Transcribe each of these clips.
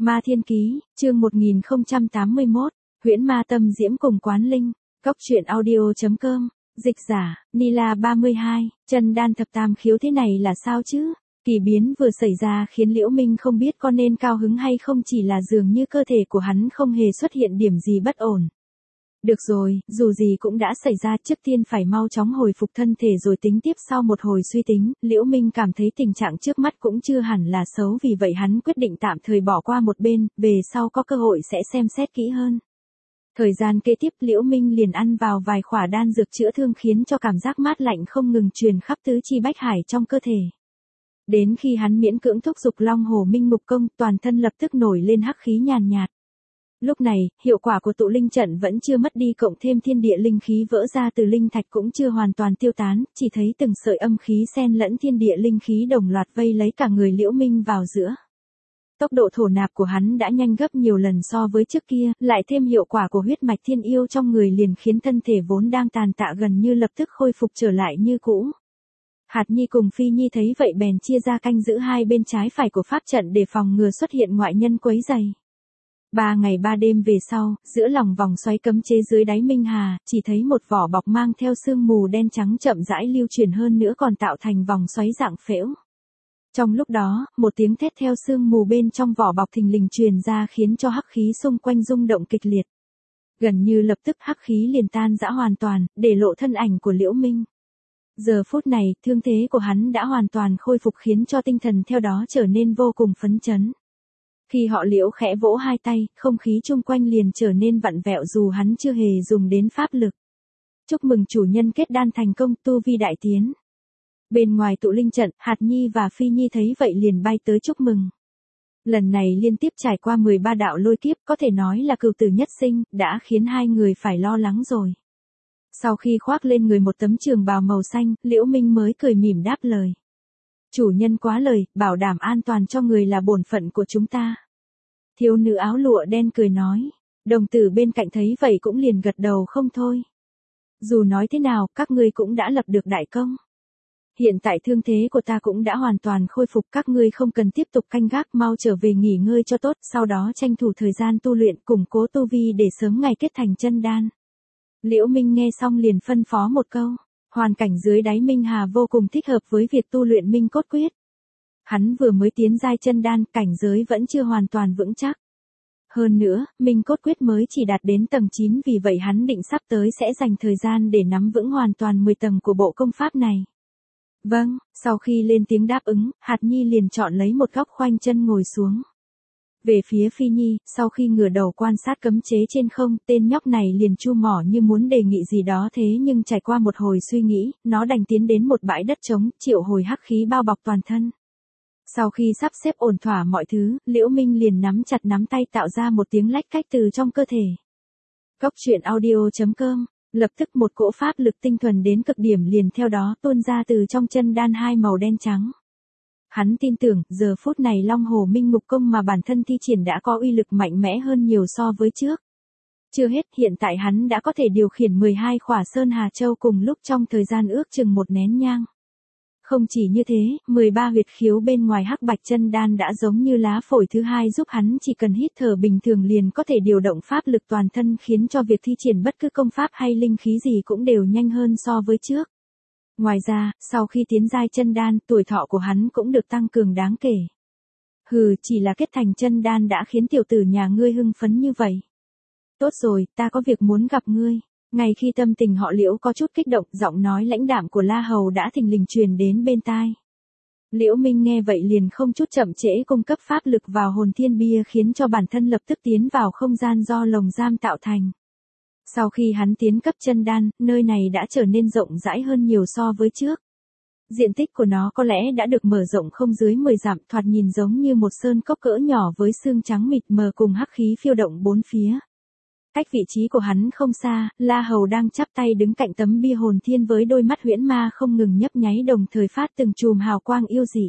Ma Thiên Ký, chương 1081, Huyễn Ma Tâm Diễm cùng Quán Linh, Cốc truyện audio.com, dịch giả, Nila 32, chân đan thập tam khiếu thế này là sao chứ? Kỳ biến vừa xảy ra khiến Liễu Minh không biết có nên cao hứng hay không, chỉ là dường như cơ thể của hắn không hề xuất hiện điểm gì bất ổn. Được rồi, dù gì cũng đã xảy ra, trước tiên phải mau chóng hồi phục thân thể rồi tính tiếp. Sau một hồi suy tính, Liễu Minh cảm thấy tình trạng trước mắt cũng chưa hẳn là xấu, vì vậy hắn quyết định tạm thời bỏ qua một bên, về sau có cơ hội sẽ xem xét kỹ hơn. Thời gian kế tiếp Liễu Minh liền ăn vào vài khỏa đan dược chữa thương khiến cho cảm giác mát lạnh không ngừng truyền khắp tứ chi bách hải trong cơ thể. Đến khi hắn miễn cưỡng thúc giục Long Hồ Minh Mục Công, toàn thân lập tức nổi lên hắc khí nhàn nhạt. Lúc này, hiệu quả của tụ linh trận vẫn chưa mất đi, cộng thêm thiên địa linh khí vỡ ra từ linh thạch cũng chưa hoàn toàn tiêu tán, chỉ thấy từng sợi âm khí xen lẫn thiên địa linh khí đồng loạt vây lấy cả người Liễu Minh vào giữa. Tốc độ thổ nạp của hắn đã nhanh gấp nhiều lần so với trước kia, lại thêm hiệu quả của huyết mạch thiên yêu trong người liền khiến thân thể vốn đang tàn tạ gần như lập tức khôi phục trở lại như cũ. Hạt Nhi cùng Phi Nhi thấy vậy bèn chia ra canh giữ hai bên trái phải của pháp trận để phòng ngừa xuất hiện ngoại nhân quấy rầy. 3 ngày 3 đêm về sau, giữa lòng vòng xoáy cấm chế dưới đáy Minh Hà, chỉ thấy một vỏ bọc mang theo sương mù đen trắng chậm rãi lưu chuyển, hơn nữa còn tạo thành vòng xoáy dạng phễu. Trong lúc đó, một tiếng thét theo sương mù bên trong vỏ bọc thình lình truyền ra khiến cho hắc khí xung quanh rung động kịch liệt. Gần như lập tức hắc khí liền tan rã hoàn toàn, để lộ thân ảnh của Liễu Minh. Giờ phút này, thương thế của hắn đã hoàn toàn khôi phục khiến cho tinh thần theo đó trở nên vô cùng phấn chấn. Khi họ Liễu khẽ vỗ hai tay, không khí chung quanh liền trở nên vặn vẹo dù hắn chưa hề dùng đến pháp lực. Chúc mừng chủ nhân kết đan thành công, tu vi đại tiến. Bên ngoài tụ linh trận, Hạt Nhi và Phi Nhi thấy vậy liền bay tới chúc mừng. Lần này liên tiếp trải qua 13 đạo lôi kiếp, có thể nói là cửu tử nhất sinh, đã khiến hai người phải lo lắng rồi. Sau khi khoác lên người một tấm trường bào màu xanh, Liễu Minh mới cười mỉm đáp lời. Chủ nhân quá lời, bảo đảm an toàn cho người là bổn phận của chúng ta. Thiếu nữ áo lụa đen cười nói. Đồng tử bên cạnh thấy vậy cũng liền gật đầu không thôi. Dù nói thế nào, các ngươi cũng đã lập được đại công. Hiện tại thương thế của ta cũng đã hoàn toàn khôi phục, các ngươi không cần tiếp tục canh gác, mau trở về nghỉ ngơi cho tốt, sau đó tranh thủ thời gian tu luyện, củng cố tu vi để sớm ngày kết thành chân đan. Liễu Minh nghe xong liền phân phó một câu. Hoàn cảnh dưới đáy Minh Hà vô cùng thích hợp với việc tu luyện Minh Cốt Quyết. Hắn vừa mới tiến giai chân đan, cảnh giới vẫn chưa hoàn toàn vững chắc. Hơn nữa, Minh Cốt Quyết mới chỉ đạt đến tầng 9, vì vậy hắn định sắp tới sẽ dành thời gian để nắm vững hoàn toàn 10 tầng của bộ công pháp này. Vâng, sau khi lên tiếng đáp ứng, Hạt Nhi liền chọn lấy một góc khoanh chân ngồi xuống. Về phía Phi Nhi, sau khi ngửa đầu quan sát cấm chế trên không, tên nhóc này liền chu mỏ như muốn đề nghị gì đó, thế nhưng trải qua một hồi suy nghĩ, nó đành tiến đến một bãi đất trống, triệu hồi hắc khí bao bọc toàn thân. Sau khi sắp xếp ổn thỏa mọi thứ, Liễu Minh liền nắm chặt nắm tay tạo ra một tiếng lách cách từ trong cơ thể. Cốc truyện audio.com, lập tức một cỗ pháp lực tinh thuần đến cực điểm liền theo đó tuôn ra từ trong chân đan hai màu đen trắng. Hắn tin tưởng, giờ phút này Long Hồ Minh Mục Công mà bản thân thi triển đã có uy lực mạnh mẽ hơn nhiều so với trước. Chưa hết, hiện tại hắn đã có thể điều khiển 12 khỏa Sơn Hà Châu cùng lúc trong thời gian ước chừng một nén nhang. Không chỉ như thế, 13 huyệt khiếu bên ngoài hắc bạch chân đan đã giống như lá phổi thứ hai, giúp hắn chỉ cần hít thở bình thường liền có thể điều động pháp lực toàn thân, khiến cho việc thi triển bất cứ công pháp hay linh khí gì cũng đều nhanh hơn so với trước. Ngoài ra, sau khi tiến giai chân đan, tuổi thọ của hắn cũng được tăng cường đáng kể. Hừ, chỉ là kết thành chân đan đã khiến tiểu tử nhà ngươi hưng phấn như vậy. Tốt rồi, ta có việc muốn gặp ngươi. Ngay khi tâm tình họ Liễu có chút kích động, giọng nói lãnh đạm của La Hầu đã thình lình truyền đến bên tai. Liễu Minh nghe vậy liền không chút chậm trễ cung cấp pháp lực vào hồn thiên bia, khiến cho bản thân lập tức tiến vào không gian do lồng giam tạo thành. Sau khi hắn tiến cấp chân đan, nơi này đã trở nên rộng rãi hơn nhiều so với trước. Diện tích của nó có lẽ đã được mở rộng không dưới 10 dặm, thoạt nhìn giống như một sơn cốc cỡ nhỏ với xương trắng mịt mờ cùng hắc khí phiêu động bốn phía. Cách vị trí của hắn không xa, La Hầu đang chắp tay đứng cạnh tấm bia hồn thiên với đôi mắt huyễn ma không ngừng nhấp nháy, đồng thời phát từng chùm hào quang yêu dị.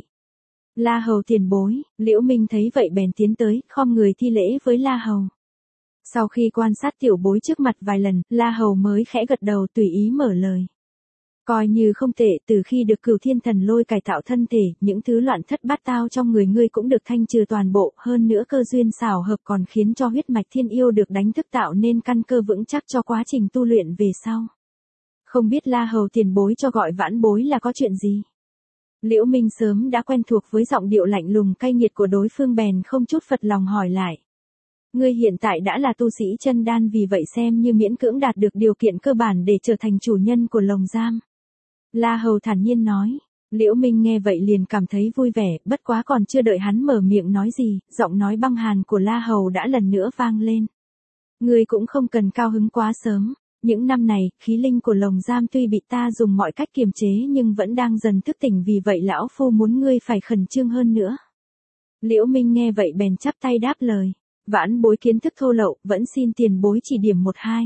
La Hầu tiền bối, Liễu Minh thấy vậy bèn tiến tới, khom người thi lễ với La Hầu. Sau khi quan sát tiểu bối trước mặt vài lần, La Hầu mới khẽ gật đầu tùy ý mở lời. Coi như không tệ, từ khi được Cửu Thiên Thần Lôi cải tạo thân thể, những thứ loạn thất bát tao trong người ngươi cũng được thanh trừ toàn bộ, hơn nữa cơ duyên xảo hợp còn khiến cho huyết mạch thiên yêu được đánh thức tạo nên căn cơ vững chắc cho quá trình tu luyện về sau. Không biết La Hầu tiền bối cho gọi vãn bối là có chuyện gì? Liễu Minh sớm đã quen thuộc với giọng điệu lạnh lùng cay nghiệt của đối phương bèn không chút phật lòng hỏi lại. Ngươi hiện tại đã là tu sĩ chân đan, vì vậy xem như miễn cưỡng đạt được điều kiện cơ bản để trở thành chủ nhân của lồng giam. La Hầu thản nhiên nói. Liễu Minh nghe vậy liền cảm thấy vui vẻ, bất quá còn chưa đợi hắn mở miệng nói gì, giọng nói băng hàn của La Hầu đã lần nữa vang lên. Ngươi cũng không cần cao hứng quá sớm. Những năm này, khí linh của lồng giam tuy bị ta dùng mọi cách kiềm chế nhưng vẫn đang dần thức tỉnh, vì vậy lão phu muốn ngươi phải khẩn trương hơn nữa. Liễu Minh nghe vậy bèn chắp tay đáp lời. Vãn bối kiến thức thô lậu, vẫn xin tiền bối chỉ điểm một hai.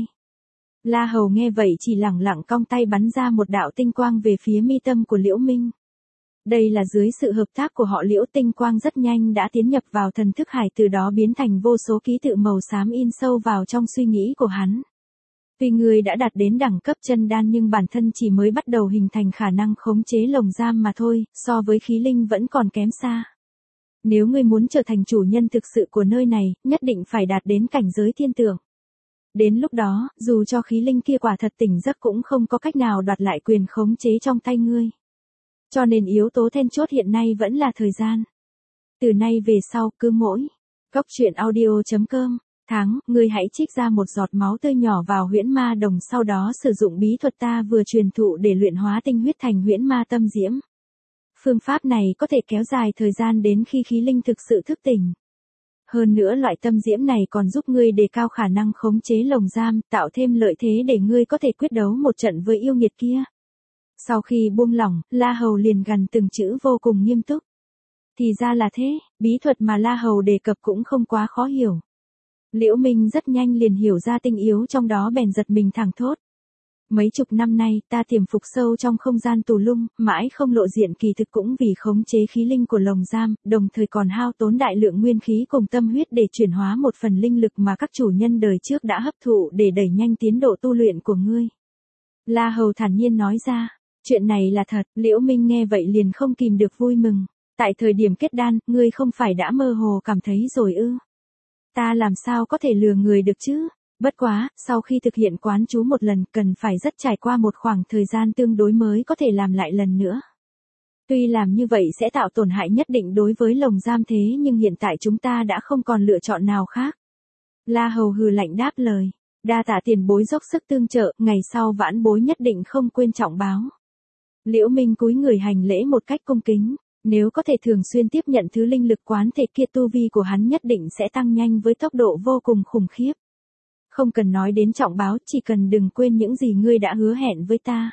La Hầu nghe vậy chỉ lẳng lặng cong tay bắn ra một đạo tinh quang về phía mi tâm của Liễu Minh. Đây là dưới sự hợp tác của họ Liễu, tinh quang rất nhanh đã tiến nhập vào thần thức hải, từ đó biến thành vô số ký tự màu xám in sâu vào trong suy nghĩ của hắn. Tuy ngươi đã đạt đến đẳng cấp chân đan nhưng bản thân chỉ mới bắt đầu hình thành khả năng khống chế lồng giam mà thôi, so với khí linh vẫn còn kém xa. Nếu ngươi muốn trở thành chủ nhân thực sự của nơi này, nhất định phải đạt đến cảnh giới thiên tượng. Đến lúc đó, dù cho khí linh kia quả thật tỉnh giấc cũng không có cách nào đoạt lại quyền khống chế trong tay ngươi. Cho nên yếu tố then chốt hiện nay vẫn là thời gian. Từ nay về sau, cứ mỗi cốc truyện audio.com tháng, ngươi hãy trích ra một giọt máu tươi nhỏ vào huyễn ma đồng, sau đó sử dụng bí thuật ta vừa truyền thụ để luyện hóa tinh huyết thành huyễn ma tâm diễm. Phương pháp này có thể kéo dài thời gian đến khi khí linh thực sự thức tỉnh. Hơn nữa loại tâm diễm này còn giúp ngươi đề cao khả năng khống chế lồng giam, tạo thêm lợi thế để ngươi có thể quyết đấu một trận với yêu nghiệt kia. Sau khi buông lỏng, La Hầu liền gằn từng chữ vô cùng nghiêm túc. Thì ra là thế, bí thuật mà La Hầu đề cập cũng không quá khó hiểu. Liễu Minh rất nhanh liền hiểu ra tinh yếu trong đó bèn giật mình thẳng thốt. Mấy chục năm nay ta tiềm phục sâu trong không gian tù lung, mãi không lộ diện, kỳ thực cũng vì khống chế khí linh của lồng giam, đồng thời còn hao tốn đại lượng nguyên khí cùng tâm huyết để chuyển hóa một phần linh lực mà các chủ nhân đời trước đã hấp thụ để đẩy nhanh tiến độ tu luyện của ngươi. La Hầu thản nhiên nói ra, chuyện này là thật. Liễu Minh nghe vậy liền không kìm được vui mừng. Tại thời điểm kết đan, ngươi không phải đã mơ hồ cảm thấy rồi ư? Ta làm sao có thể lừa người được chứ? Bất quá, sau khi thực hiện quán chú một lần cần phải rất trải qua một khoảng thời gian tương đối mới có thể làm lại lần nữa. Tuy làm như vậy sẽ tạo tổn hại nhất định đối với lồng giam, thế nhưng hiện tại chúng ta đã không còn lựa chọn nào khác. La Hầu hừ lạnh đáp lời. Đa tạ tiền bối dốc sức tương trợ, ngày sau vãn bối nhất định không quên trọng báo. Liễu Minh cúi người hành lễ một cách cung kính. Nếu có thể thường xuyên tiếp nhận thứ linh lực quán thể kia, tu vi của hắn nhất định sẽ tăng nhanh với tốc độ vô cùng khủng khiếp. Không cần nói đến trọng báo, chỉ cần đừng quên những gì ngươi đã hứa hẹn với ta.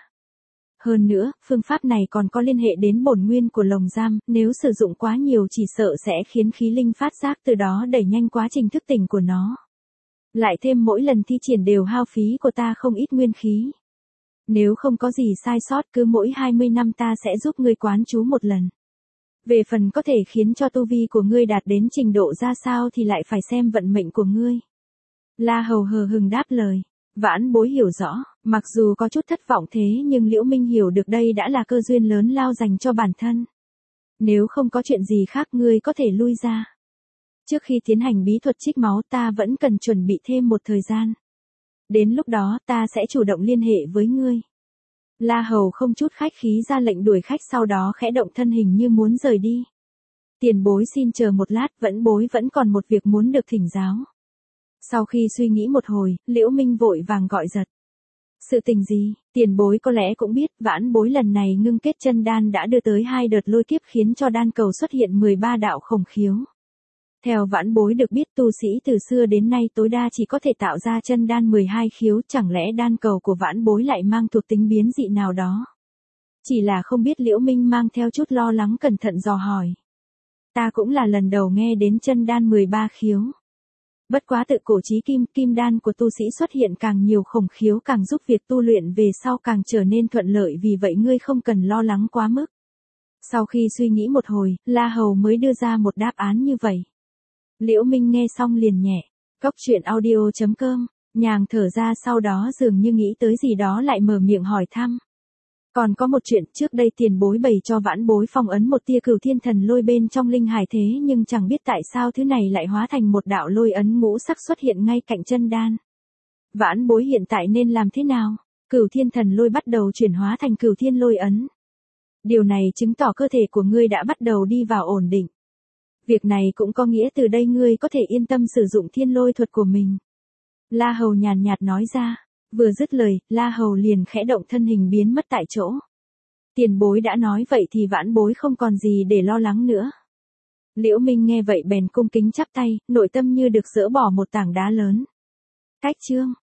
Hơn nữa, phương pháp này còn có liên hệ đến bổn nguyên của lồng giam, nếu sử dụng quá nhiều chỉ sợ sẽ khiến khí linh phát giác, từ đó đẩy nhanh quá trình thức tỉnh của nó. Lại thêm mỗi lần thi triển đều hao phí của ta không ít nguyên khí. Nếu không có gì sai sót, cứ mỗi 20 năm ta sẽ giúp ngươi quán chú một lần. Về phần có thể khiến cho tu vi của ngươi đạt đến trình độ ra sao thì lại phải xem vận mệnh của ngươi. La Hầu hờ hừng đáp lời. Vãn bối hiểu rõ, mặc dù có chút thất vọng thế nhưng Liễu Minh hiểu được đây đã là cơ duyên lớn lao dành cho bản thân. Nếu không có chuyện gì khác ngươi có thể lui ra. Trước khi tiến hành bí thuật trích máu ta vẫn cần chuẩn bị thêm một thời gian. Đến lúc đó ta sẽ chủ động liên hệ với ngươi. La Hầu không chút khách khí ra lệnh đuổi khách, sau đó khẽ động thân hình như muốn rời đi. Tiền bối xin chờ một lát, bối vẫn còn một việc muốn được thỉnh giáo. Sau khi suy nghĩ một hồi, Liễu Minh vội vàng gọi giật. Sự tình gì? Tiền bối có lẽ cũng biết, vãn bối lần này ngưng kết chân đan đã đưa tới 2 đợt lôi kiếp khiến cho đan cầu xuất hiện 13 đạo khổng khiếu. Theo vãn bối được biết, tu sĩ từ xưa đến nay tối đa chỉ có thể tạo ra chân đan 12 khiếu, chẳng lẽ đan cầu của vãn bối lại mang thuộc tính biến dị nào đó? Chỉ là không biết. Liễu Minh mang theo chút lo lắng cẩn thận dò hỏi. Ta cũng là lần đầu nghe đến chân đan 13 khiếu. Bất quá tự cổ chí kim đan của tu sĩ xuất hiện càng nhiều khổng khiếu càng giúp việc tu luyện về sau càng trở nên thuận lợi, vì vậy ngươi không cần lo lắng quá mức. Sau khi suy nghĩ một hồi, La Hầu mới đưa ra một đáp án như vậy. Liễu Minh nghe xong liền nhẹ. Cốc truyện audio.com, nhàng thở ra, sau đó dường như nghĩ tới gì đó lại mở miệng hỏi thăm. Còn có một chuyện, trước đây tiền bối bày cho vãn bối phong ấn một tia Cửu Thiên Thần Lôi bên trong linh hải thế nhưng chẳng biết tại sao thứ này lại hóa thành một đạo lôi ấn ngũ sắc xuất hiện ngay cạnh chân đan. Vãn bối hiện tại nên làm thế nào? Cửu Thiên Thần Lôi bắt đầu chuyển hóa thành Cửu Thiên Lôi ấn. Điều này chứng tỏ cơ thể của ngươi đã bắt đầu đi vào ổn định. Việc này cũng có nghĩa từ đây ngươi có thể yên tâm sử dụng thiên lôi thuật của mình. La Hầu nhàn nhạt nói ra. Vừa dứt lời, La Hầu liền khẽ động thân hình biến mất tại chỗ. Tiền bối đã nói vậy thì vãn bối không còn gì để lo lắng nữa. Liễu Minh nghe vậy bèn cung kính chắp tay, nội tâm như được dỡ bỏ một tảng đá lớn. Cách chương